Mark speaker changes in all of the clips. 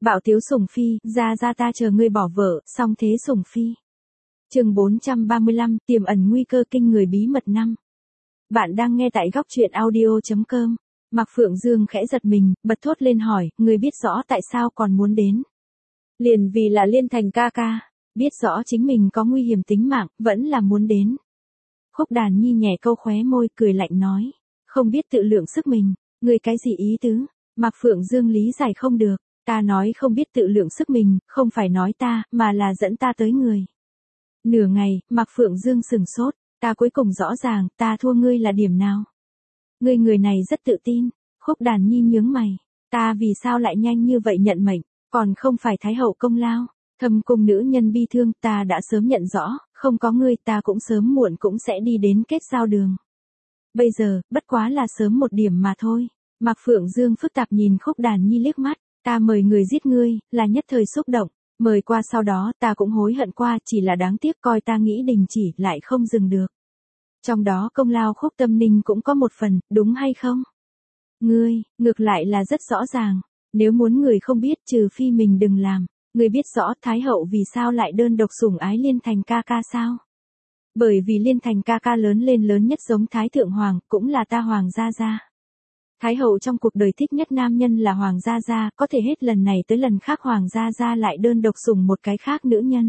Speaker 1: Bạo tiếu sủng phi, ra ta chờ ngươi bỏ vợ, xong thế sủng phi. Chương 435, tiềm ẩn nguy cơ kinh người bí mật 5. Bạn đang nghe tại góc truyện audio.com. Mạc Phượng Dương khẽ giật mình, bật thốt lên hỏi, ngươi biết rõ tại sao còn muốn đến? Liền vì là Liên Thành ca ca, biết rõ chính mình có nguy hiểm tính mạng, vẫn là muốn đến. Khúc Đàn Nhi nhẹ câu khóe môi, cười lạnh nói, không biết tự lượng sức mình, ngươi cái gì ý tứ? Mạc Phượng Dương lý giải không được, ta nói không biết tự lượng sức mình, không phải nói ta, mà là dẫn ta tới người. Nửa ngày, Mạc Phượng Dương sừng sốt, ta cuối cùng rõ ràng, ta thua ngươi là điểm nào? Ngươi người này rất tự tin. Khúc Đàn Nhi nhướng mày, ta vì sao lại nhanh như vậy nhận mệnh, còn không phải Thái hậu công lao, Thâm Cung nữ nhân bi thương, ta đã sớm nhận rõ, không có ngươi ta cũng sớm muộn cũng sẽ đi đến kết giao đường. Bây giờ, bất quá là sớm một điểm mà thôi. Mạc Phượng Dương phức tạp nhìn Khúc Đàn Nhi liếc mắt, ta mời người giết ngươi, là nhất thời xúc động, mời qua sau đó ta cũng hối hận qua, chỉ là đáng tiếc coi ta nghĩ đình chỉ lại không dừng được. Trong đó công lao Khúc Tâm Ninh cũng có một phần, đúng hay không? Ngươi, ngược lại là rất rõ ràng, nếu muốn người không biết trừ phi mình đừng làm, ngươi biết rõ Thái hậu vì sao lại đơn độc sủng ái Liên Thành ca ca sao? Bởi vì Liên Thành ca ca lớn lên lớn nhất giống Thái Thượng Hoàng, cũng là ta Hoàng gia gia. Thái hậu trong cuộc đời thích nhất nam nhân là Hoàng gia gia, có thể hết lần này tới lần khác Hoàng gia gia lại đơn độc sủng một cái khác nữ nhân.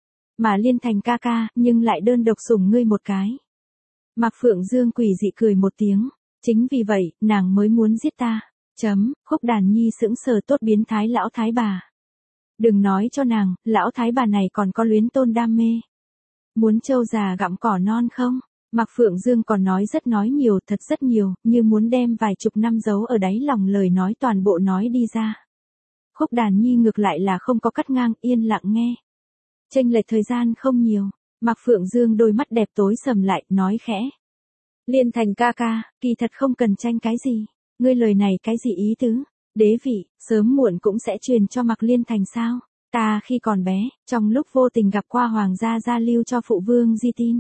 Speaker 1: Mà Liên Thành ca ca, nhưng lại đơn độc sủng ngươi một cái. Mạc Phượng Dương quỷ dị cười một tiếng, chính vì vậy, nàng mới muốn giết ta. Khúc Đàn Nhi sững sờ tốt biến thái lão thái bà. Đừng nói cho nàng, lão thái bà này còn có luyến tôn đam mê. Muốn trâu già gặm cỏ non không? Mạc Phượng Dương còn nói nhiều, thật rất nhiều, như muốn đem vài chục năm giấu ở đáy lòng lời nói toàn bộ nói đi ra. Khúc Đàn Nhi ngược lại là không có cắt ngang, yên lặng nghe. Chênh lệch thời gian không nhiều, Mạc Phượng Dương đôi mắt đẹp tối sầm lại, nói khẽ. Liên Thành ca ca, kỳ thật không cần tranh cái gì, ngươi lời này cái gì ý tứ? Đế vị, sớm muộn cũng sẽ truyền cho Mạc Liên Thành sao? Ta khi còn bé, trong lúc vô tình gặp qua Hoàng gia gia lưu cho phụ vương di tin.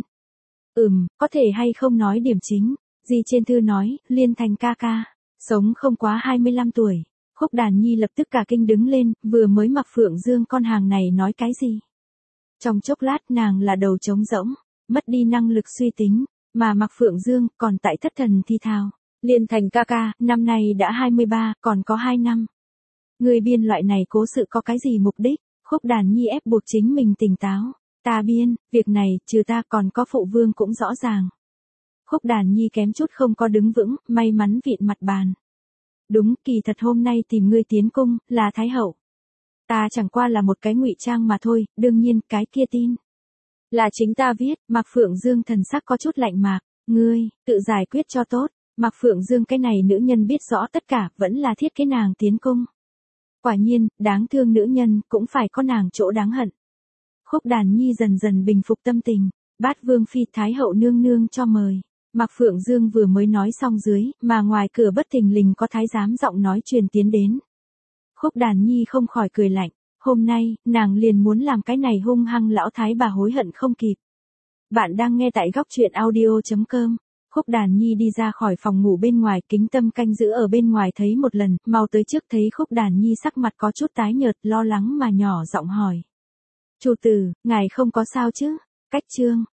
Speaker 1: Có thể hay không nói điểm chính, di trên thư nói, Liên Thành ca ca, sống không quá 25 tuổi. Khúc Đàn Nhi lập tức cả kinh đứng lên, vừa mới Mạc Phượng Dương con hàng này nói cái gì? Trong chốc lát nàng là đầu trống rỗng, mất đi năng lực suy tính, mà Mạc Phượng Dương còn tại thất thần thi thào. Liên Thành ca ca, năm nay đã 23, còn có 2 năm. Người biên loại này cố sự có cái gì mục đích? Khúc Đàn Nhi ép buộc chính mình tỉnh táo. Ta biên, việc này, trừ ta còn có phụ vương cũng rõ ràng. Khúc Đàn Nhi kém chút không có đứng vững, may mắn vịn mặt bàn. Đúng, kỳ thật hôm nay tìm ngươi tiến cung, là Thái hậu. Ta chẳng qua là một cái ngụy trang mà thôi, đương nhiên, cái kia tin. Là chính ta viết, Mạc Phượng Dương thần sắc có chút lạnh mạc, ngươi, tự giải quyết cho tốt. Mạc Phượng Dương cái này nữ nhân biết rõ tất cả, vẫn là thiết kế nàng tiến cung. Quả nhiên, đáng thương nữ nhân, cũng phải có nàng chỗ đáng hận. Khúc Đàn Nhi dần dần bình phục tâm tình, bát vương phi Thái hậu nương nương cho mời. Mạc Phượng Dương vừa mới nói xong dưới, mà ngoài cửa bất thình lình có thái giám giọng nói truyền tiến đến. Khúc Đàn Nhi không khỏi cười lạnh, hôm nay, nàng liền muốn làm cái này hung hăng lão thái bà hối hận không kịp. Bạn đang nghe tại góc truyện audio.com. Khúc Đàn Nhi đi ra khỏi phòng ngủ bên ngoài, Kính Tâm canh giữ ở bên ngoài thấy một lần, mau tới trước thấy Khúc Đàn Nhi sắc mặt có chút tái nhợt, lo lắng mà nhỏ giọng hỏi. Chủ tử, ngài không có sao chứ? Cách chương.